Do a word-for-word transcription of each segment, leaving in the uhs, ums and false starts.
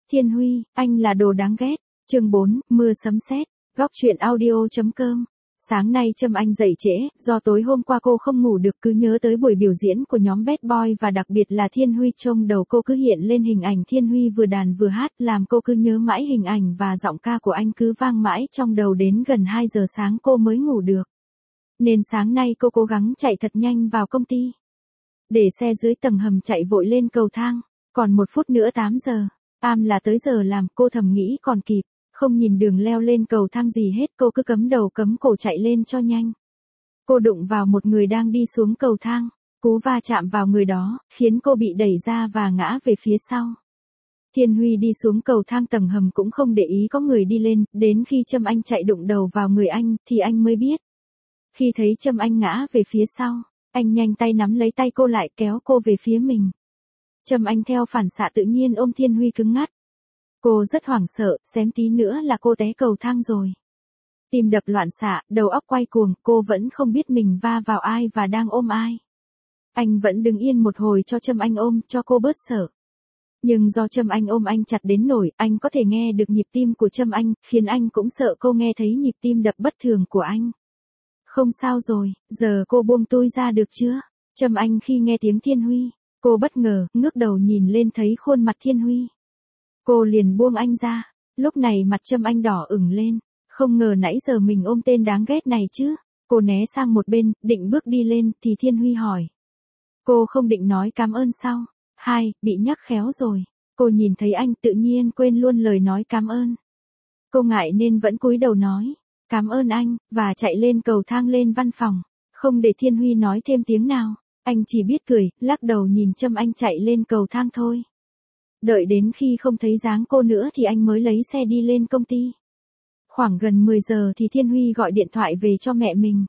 Thiên Huy, anh là đồ đáng ghét. Chương bốn, mưa sấm sét. Góc truyện audio.com. Sáng nay Trâm Anh dậy trễ, do tối hôm qua cô không ngủ được cứ nhớ tới buổi biểu diễn của nhóm Bad Boy và đặc biệt là Thiên Huy, trong đầu cô cứ hiện lên hình ảnh Thiên Huy vừa đàn vừa hát, làm cô cứ nhớ mãi hình ảnh và giọng ca của anh cứ vang mãi trong đầu đến gần hai giờ sáng cô mới ngủ được. Nên sáng nay cô cố gắng chạy thật nhanh vào công ty. Để xe dưới tầng hầm chạy vội lên cầu thang, còn một phút nữa tám giờ, am là tới giờ làm, cô thầm nghĩ còn kịp. Không nhìn đường leo lên cầu thang gì hết, cô cứ cấm đầu cấm cổ chạy lên cho nhanh. Cô đụng vào một người đang đi xuống cầu thang, cú va chạm vào người đó, khiến cô bị đẩy ra và ngã về phía sau. Thiên Huy đi xuống cầu thang tầng hầm cũng không để ý có người đi lên, đến khi Trâm Anh chạy đụng đầu vào người anh, thì anh mới biết. Khi thấy Trâm Anh ngã về phía sau, anh nhanh tay nắm lấy tay cô lại kéo cô về phía mình. Trâm Anh theo phản xạ tự nhiên ôm Thiên Huy cứng ngắt. Cô rất hoảng sợ, xém tí nữa là cô té cầu thang rồi. Tim đập loạn xạ, đầu óc quay cuồng, cô vẫn không biết mình va vào ai và đang ôm ai. Anh vẫn đứng yên một hồi cho Trâm Anh ôm, cho cô bớt sợ. Nhưng do Trâm Anh ôm anh chặt đến nỗi, anh có thể nghe được nhịp tim của Trâm Anh, khiến anh cũng sợ cô nghe thấy nhịp tim đập bất thường của anh. Không sao rồi, giờ cô buông tôi ra được chưa? Trâm Anh khi nghe tiếng Thiên Huy, cô bất ngờ, ngước đầu nhìn lên thấy khuôn mặt Thiên Huy. Cô liền buông anh ra, lúc này mặt Trâm Anh đỏ ửng lên, không ngờ nãy giờ mình ôm tên đáng ghét này chứ. Cô né sang một bên, định bước đi lên, thì Thiên Huy hỏi. Cô không định nói cảm ơn sao? Hai, bị nhắc khéo rồi. Cô nhìn thấy anh tự nhiên quên luôn lời nói cảm ơn. Cô ngại nên vẫn cúi đầu nói, cảm ơn anh, và chạy lên cầu thang lên văn phòng. Không để Thiên Huy nói thêm tiếng nào, anh chỉ biết cười, lắc đầu nhìn Trâm Anh chạy lên cầu thang thôi. Đợi đến khi không thấy dáng cô nữa thì anh mới lấy xe đi lên công ty. Khoảng gần mười giờ thì Thiên Huy gọi điện thoại về cho mẹ mình.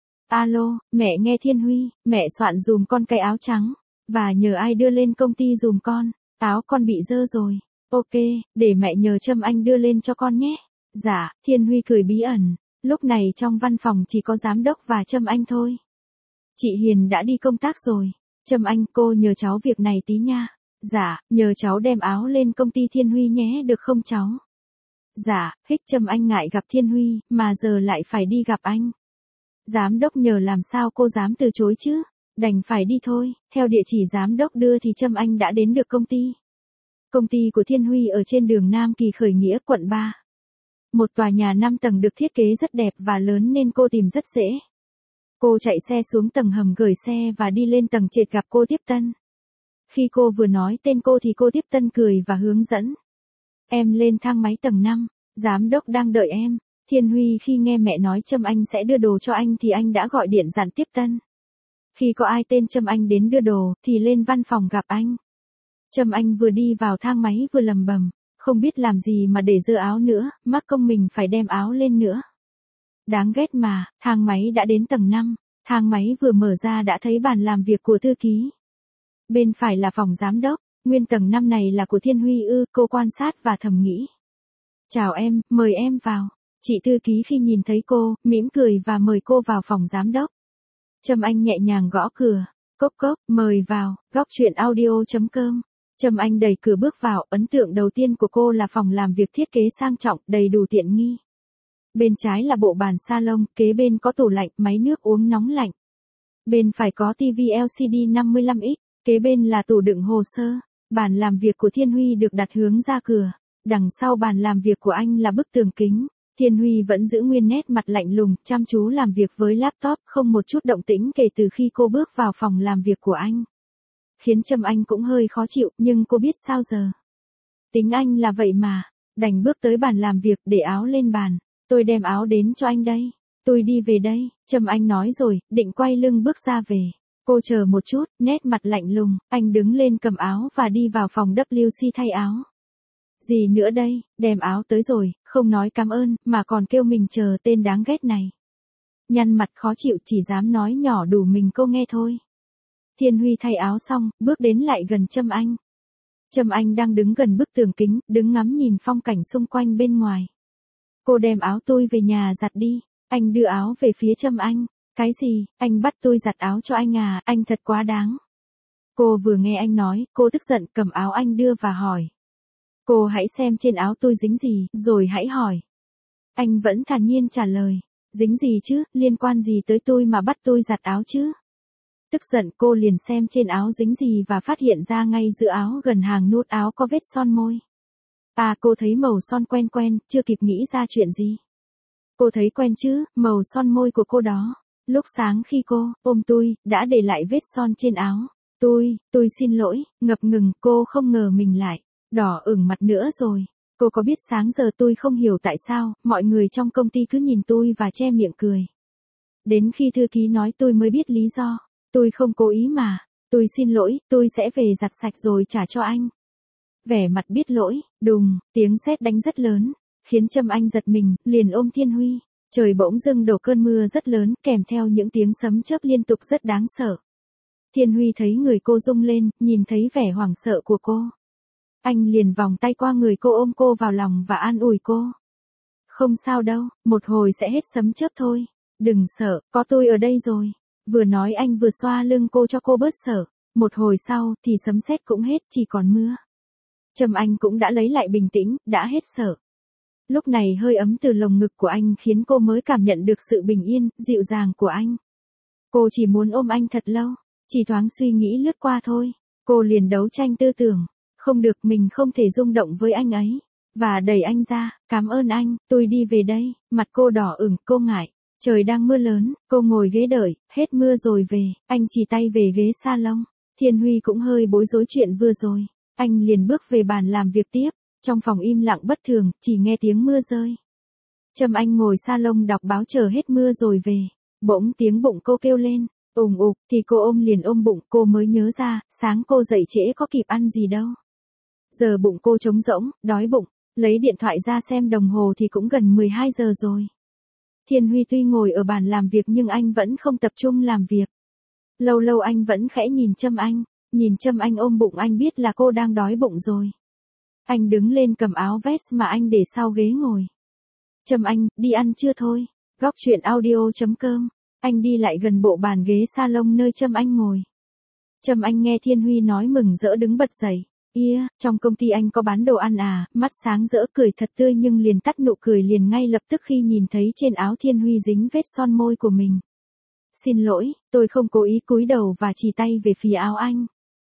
Alo, mẹ nghe Thiên Huy, mẹ soạn dùm con cái áo trắng, và nhờ ai đưa lên công ty dùm con, áo con bị dơ rồi. Ok, để mẹ nhờ Trâm Anh đưa lên cho con nhé. Dạ, Thiên Huy cười bí ẩn, lúc này trong văn phòng chỉ có giám đốc và Trâm Anh thôi. Chị Hiền đã đi công tác rồi. Trâm Anh, cô nhờ cháu việc này tí nha. Dạ, nhờ cháu đem áo lên công ty Thiên Huy nhé được không cháu? Dạ, hích Trâm Anh ngại gặp Thiên Huy, mà giờ lại phải đi gặp anh. Giám đốc nhờ làm sao cô dám từ chối chứ? Đành phải đi thôi, theo địa chỉ giám đốc đưa thì Trâm Anh đã đến được công ty. Công ty của Thiên Huy ở trên đường Nam Kỳ Khởi Nghĩa, quận ba. Một tòa nhà năm tầng được thiết kế rất đẹp và lớn nên cô tìm rất dễ. Cô chạy xe xuống tầng hầm gửi xe và đi lên tầng trệt gặp cô tiếp tân. Khi cô vừa nói tên cô thì cô tiếp tân cười và hướng dẫn. Em lên thang máy tầng năm, giám đốc đang đợi em. Thiên Huy khi nghe mẹ nói Trâm Anh sẽ đưa đồ cho anh thì anh đã gọi điện dặn tiếp tân. Khi có ai tên Trâm Anh đến đưa đồ thì lên văn phòng gặp anh. Trâm Anh vừa đi vào thang máy vừa lầm bầm, không biết làm gì mà để dơ áo nữa, mắc công mình phải đem áo lên nữa. Đáng ghét mà, thang máy đã đến tầng năm, thang máy vừa mở ra đã thấy bàn làm việc của thư ký. Bên phải là phòng giám đốc, nguyên tầng năm này là của Thiên Huy ư, cô quan sát và thầm nghĩ. Chào em, mời em vào. Chị thư ký khi nhìn thấy cô, mỉm cười và mời cô vào phòng giám đốc. Trâm Anh nhẹ nhàng gõ cửa, cốc cốc, mời vào, góc truyện audio.com. Trâm Anh đẩy cửa bước vào, ấn tượng đầu tiên của cô là phòng làm việc thiết kế sang trọng, đầy đủ tiện nghi. Bên trái là bộ bàn salon, kế bên có tủ lạnh, máy nước uống nóng lạnh. Bên phải có tivi L C D năm mươi lăm inch. Kế bên là tủ đựng hồ sơ. Bàn làm việc của Thiên Huy được đặt hướng ra cửa. Đằng sau bàn làm việc của anh là bức tường kính. Thiên Huy vẫn giữ nguyên nét mặt lạnh lùng, chăm chú làm việc với laptop, không một chút động tĩnh kể từ khi cô bước vào phòng làm việc của anh. Khiến Trâm Anh cũng hơi khó chịu, nhưng cô biết sao giờ. Tính anh là vậy mà. Đành bước tới bàn làm việc để áo lên bàn. Tôi đem áo đến cho anh đây. Tôi đi về đây, Trâm Anh nói rồi, định quay lưng bước ra về. Cô chờ một chút, nét mặt lạnh lùng, anh đứng lên cầm áo và đi vào phòng W C thay áo. Gì nữa đây, đem áo tới rồi, không nói cảm ơn, mà còn kêu mình chờ tên đáng ghét này. Nhăn mặt khó chịu chỉ dám nói nhỏ đủ mình cô nghe thôi. Thiên Huy thay áo xong, bước đến lại gần Trâm Anh. Trâm Anh đang đứng gần bức tường kính, đứng ngắm nhìn phong cảnh xung quanh bên ngoài. Cô đem áo tôi về nhà giặt đi, anh đưa áo về phía Trâm Anh. Cái gì, anh bắt tôi giặt áo cho anh à, anh thật quá đáng. Cô vừa nghe anh nói, cô tức giận cầm áo anh đưa và hỏi. Cô hãy xem trên áo tôi dính gì, rồi hãy hỏi. Anh vẫn thản nhiên trả lời. Dính gì chứ, liên quan gì tới tôi mà bắt tôi giặt áo chứ? Tức giận cô liền xem trên áo dính gì và phát hiện ra ngay giữa áo gần hàng nút áo có vết son môi. À, cô thấy màu son quen quen, chưa kịp nghĩ ra chuyện gì. Cô thấy quen chứ, màu son môi của cô đó. Lúc sáng khi cô ôm tôi, đã để lại vết son trên áo. Tôi, tôi xin lỗi, ngập ngừng, cô không ngờ mình lại đỏ ửng mặt nữa rồi. Cô có biết sáng giờ tôi không hiểu tại sao, mọi người trong công ty cứ nhìn tôi và che miệng cười. Đến khi thư ký nói tôi mới biết lý do. Tôi không cố ý mà. Tôi xin lỗi, tôi sẽ về giặt sạch rồi trả cho anh. Vẻ mặt biết lỗi, đùng, tiếng sét đánh rất lớn, khiến Trâm Anh giật mình, liền ôm Thiên Huy. Trời bỗng dưng đổ cơn mưa rất lớn, kèm theo những tiếng sấm chớp liên tục rất đáng sợ. Thiên Huy thấy người cô rung lên, nhìn thấy vẻ hoảng sợ của cô. Anh liền vòng tay qua người cô ôm cô vào lòng và an ủi cô. Không sao đâu, một hồi sẽ hết sấm chớp thôi. Đừng sợ, có tôi ở đây rồi. Vừa nói anh vừa xoa lưng cô cho cô bớt sợ. Một hồi sau thì sấm sét cũng hết, chỉ còn mưa. Trâm Anh cũng đã lấy lại bình tĩnh, đã hết sợ. Lúc này hơi ấm từ lồng ngực của anh khiến cô mới cảm nhận được sự bình yên, dịu dàng của anh. Cô chỉ muốn ôm anh thật lâu, chỉ thoáng suy nghĩ lướt qua thôi. Cô liền đấu tranh tư tưởng, không được, mình không thể rung động với anh ấy. Và đẩy anh ra, cảm ơn anh, tôi đi về đây. Mặt cô đỏ ửng, cô ngại. Trời đang mưa lớn, cô ngồi ghế đợi, hết mưa rồi về, anh chỉ tay về ghế salon. Thiên Huy cũng hơi bối rối chuyện vừa rồi. Anh liền bước về bàn làm việc tiếp. Trong phòng im lặng bất thường, chỉ nghe tiếng mưa rơi. Trâm Anh ngồi salon đọc báo chờ hết mưa rồi về. Bỗng tiếng bụng cô kêu lên, ùng ục, thì cô ôm liền ôm bụng, cô mới nhớ ra, sáng cô dậy trễ có kịp ăn gì đâu. Giờ bụng cô trống rỗng, đói bụng, lấy điện thoại ra xem đồng hồ thì cũng gần mười hai giờ rồi. Thiên Huy tuy ngồi ở bàn làm việc nhưng anh vẫn không tập trung làm việc. Lâu lâu anh vẫn khẽ nhìn Trâm Anh, nhìn Trâm Anh ôm bụng anh biết là cô đang đói bụng rồi. Anh đứng lên cầm áo vest mà anh để sau ghế ngồi. Trâm Anh, đi ăn trưa thôi. Góc truyện audio chấm com. Anh đi lại gần bộ bàn ghế salon nơi Trâm Anh ngồi. Trâm Anh nghe Thiên Huy nói mừng rỡ đứng bật dậy. Ia, yeah, trong công ty anh có bán đồ ăn à, mắt sáng rỡ cười thật tươi nhưng liền tắt nụ cười liền ngay lập tức khi nhìn thấy trên áo Thiên Huy dính vết son môi của mình. Xin lỗi, tôi không cố ý, cúi đầu và chỉ tay về phía áo anh.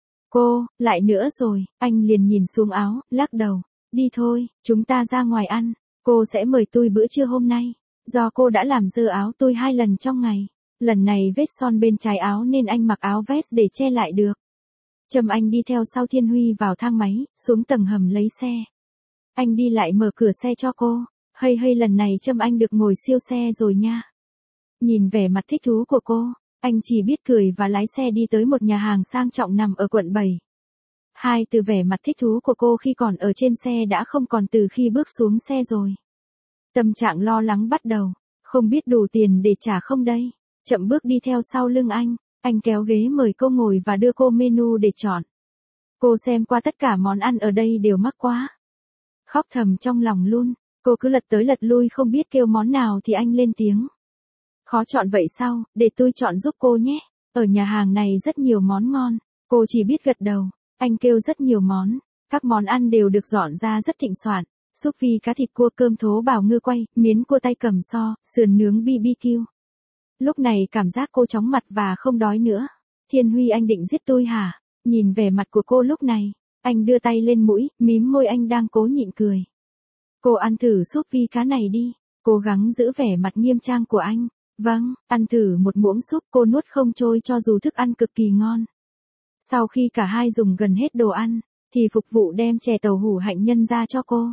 Cô, lại nữa rồi, anh liền nhìn xuống áo, lắc đầu. Đi thôi, chúng ta ra ngoài ăn. Cô sẽ mời tôi bữa trưa hôm nay. Do cô đã làm dơ áo tôi hai lần trong ngày. Lần này vết son bên trái áo nên anh mặc áo vest để che lại được. Trâm Anh đi theo sau Thiên Huy vào thang máy, xuống tầng hầm lấy xe. Anh đi lại mở cửa xe cho cô. Hây hây, lần này Trâm Anh được ngồi siêu xe rồi nha. Nhìn vẻ mặt thích thú của cô, anh chỉ biết cười và lái xe đi tới một nhà hàng sang trọng nằm ở quận bảy. Hai từ vẻ mặt thích thú của cô khi còn ở trên xe đã không còn từ khi bước xuống xe rồi. Tâm trạng lo lắng bắt đầu, không biết đủ tiền để trả không đây. Chậm bước đi theo sau lưng anh, anh kéo ghế mời cô ngồi và đưa cô menu để chọn. Cô xem qua tất cả món ăn ở đây đều mắc quá. Khóc thầm trong lòng luôn, cô cứ lật tới lật lui không biết kêu món nào thì anh lên tiếng. Khó chọn vậy sao, để tôi chọn giúp cô nhé. Ở nhà hàng này rất nhiều món ngon, cô chỉ biết gật đầu. Anh kêu rất nhiều món, các món ăn đều được dọn ra rất thịnh soạn. Súp vi cá thịt cua, cơm thố bào ngư quay, miến cua tay cầm so, sườn nướng bê bê kiu. Lúc này cảm giác cô chóng mặt và không đói nữa. Thiên Huy, anh định giết tôi hả? Nhìn vẻ mặt của cô lúc này, anh đưa tay lên mũi, mím môi, anh đang cố nhịn cười. Cô ăn thử súp vi cá này đi, cố gắng giữ vẻ mặt nghiêm trang của anh. Vâng, ăn thử một muỗng súp, cô nuốt không trôi cho dù thức ăn cực kỳ ngon. Sau khi cả hai dùng gần hết đồ ăn, thì phục vụ đem chè tàu hủ hạnh nhân ra cho cô.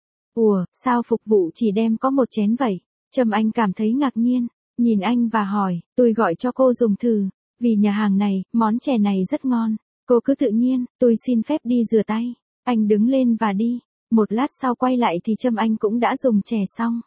Ủa, sao phục vụ chỉ đem có một chén vậy? Trâm Anh cảm thấy ngạc nhiên, nhìn anh và hỏi, tôi gọi cho cô dùng thử, vì nhà hàng này, món chè này rất ngon. Cô cứ tự nhiên, tôi xin phép đi rửa tay. Anh đứng lên và đi, một lát sau quay lại thì Trâm Anh cũng đã dùng chè xong.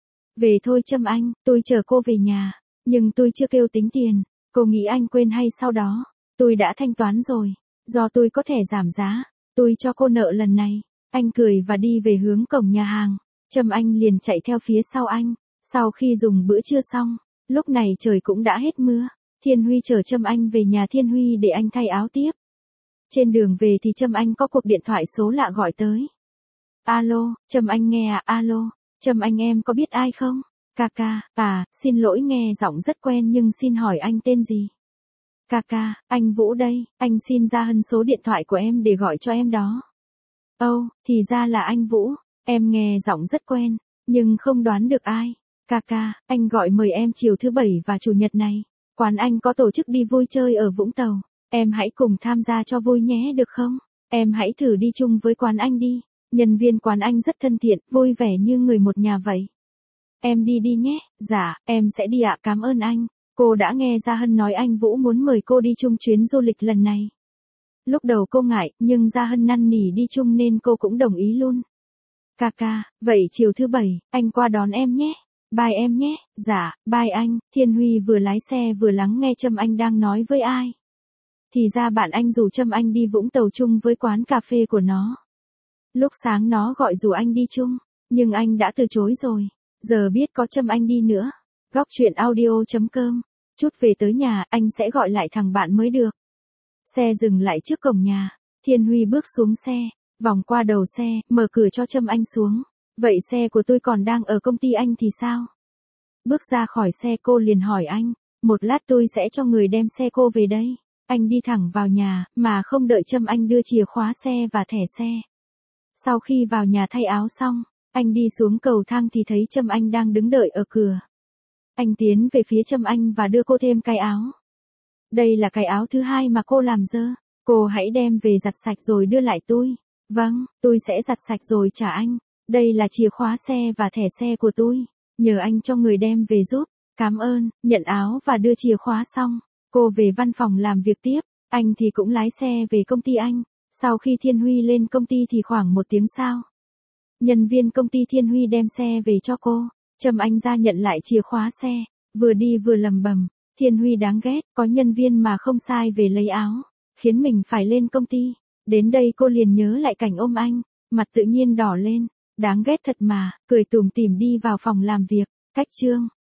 Về thôi Trâm Anh, tôi chờ cô về nhà, nhưng tôi chưa kêu tính tiền, cô nghĩ anh quên hay sau đó? Tôi đã thanh toán rồi, do tôi có thẻ giảm giá, tôi cho cô nợ lần này. Anh cười và đi về hướng cổng nhà hàng. Trâm Anh liền chạy theo phía sau anh. Sau khi dùng bữa trưa xong, lúc này trời cũng đã hết mưa. Thiên Huy chở Trâm Anh về nhà Thiên Huy để anh thay áo tiếp. Trên đường về thì Trâm Anh có cuộc điện thoại số lạ gọi tới. Alo, Trâm Anh nghe à, alo, Trâm Anh em có biết ai không? Ca ca, à, xin lỗi nghe giọng rất quen nhưng xin hỏi anh tên gì? Ca ca, anh Vũ đây, anh xin Gia Hân số điện thoại của em để gọi cho em đó. Âu, oh, thì ra là anh Vũ, em nghe giọng rất quen, nhưng không đoán được ai. Ca ca, anh gọi mời em chiều thứ bảy và chủ nhật này. Quán anh có tổ chức đi vui chơi ở Vũng Tàu. Em hãy cùng tham gia cho vui nhé được không? Em hãy thử đi chung với quán anh đi. Nhân viên quán anh rất thân thiện, vui vẻ như người một nhà vậy. Em đi đi nhé. Dạ, em sẽ đi ạ, cảm ơn anh. Cô đã nghe Gia Hân nói anh Vũ muốn mời cô đi chung chuyến du lịch lần này. Lúc đầu cô ngại, nhưng Gia Hân năn nỉ đi chung nên cô cũng đồng ý luôn. Ca ca, vậy chiều thứ bảy, anh qua đón em nhé. Bye em nhé. Dạ, bye anh. Thiên Huy vừa lái xe vừa lắng nghe Trâm Anh đang nói với ai. Thì ra bạn anh rủ Trâm Anh đi Vũng Tàu chung với quán cà phê của nó. Lúc sáng nó gọi rủ anh đi chung, nhưng anh đã từ chối rồi. Giờ biết có Trâm Anh đi nữa. Góc truyện audio chấm com. Chút về tới nhà, anh sẽ gọi lại thằng bạn mới được. Xe dừng lại trước cổng nhà. Thiên Huy bước xuống xe, vòng qua đầu xe, mở cửa cho Trâm Anh xuống. Vậy xe của tôi còn đang ở công ty anh thì sao? Bước ra khỏi xe cô liền hỏi anh. Một lát tôi sẽ cho người đem xe cô về đây. Anh đi thẳng vào nhà, mà không đợi Trâm Anh đưa chìa khóa xe và thẻ xe. Sau khi vào nhà thay áo xong, anh đi xuống cầu thang thì thấy Trâm Anh đang đứng đợi ở cửa. Anh tiến về phía Trâm Anh và đưa cô thêm cái áo. Đây là cái áo thứ hai mà cô làm dơ. Cô hãy đem về giặt sạch rồi đưa lại tôi. Vâng, tôi sẽ giặt sạch rồi trả anh. Đây là chìa khóa xe và thẻ xe của tôi. Nhờ anh cho người đem về giúp. Cảm ơn, nhận áo và đưa chìa khóa xong. Cô về văn phòng làm việc tiếp. Anh thì cũng lái xe về công ty anh. Sau khi Thiên Huy lên công ty thì khoảng một tiếng sau. Nhân viên công ty Thiên Huy đem xe về cho cô. Trâm Anh ra nhận lại chìa khóa xe. Vừa đi vừa lầm bầm. Thiên Huy đáng ghét, có nhân viên mà không sai về lấy áo. Khiến mình phải lên công ty. Đến đây cô liền nhớ lại cảnh ôm anh. Mặt tự nhiên đỏ lên. Đáng ghét thật mà, cười tủm tỉm đi vào phòng làm việc. Cách chương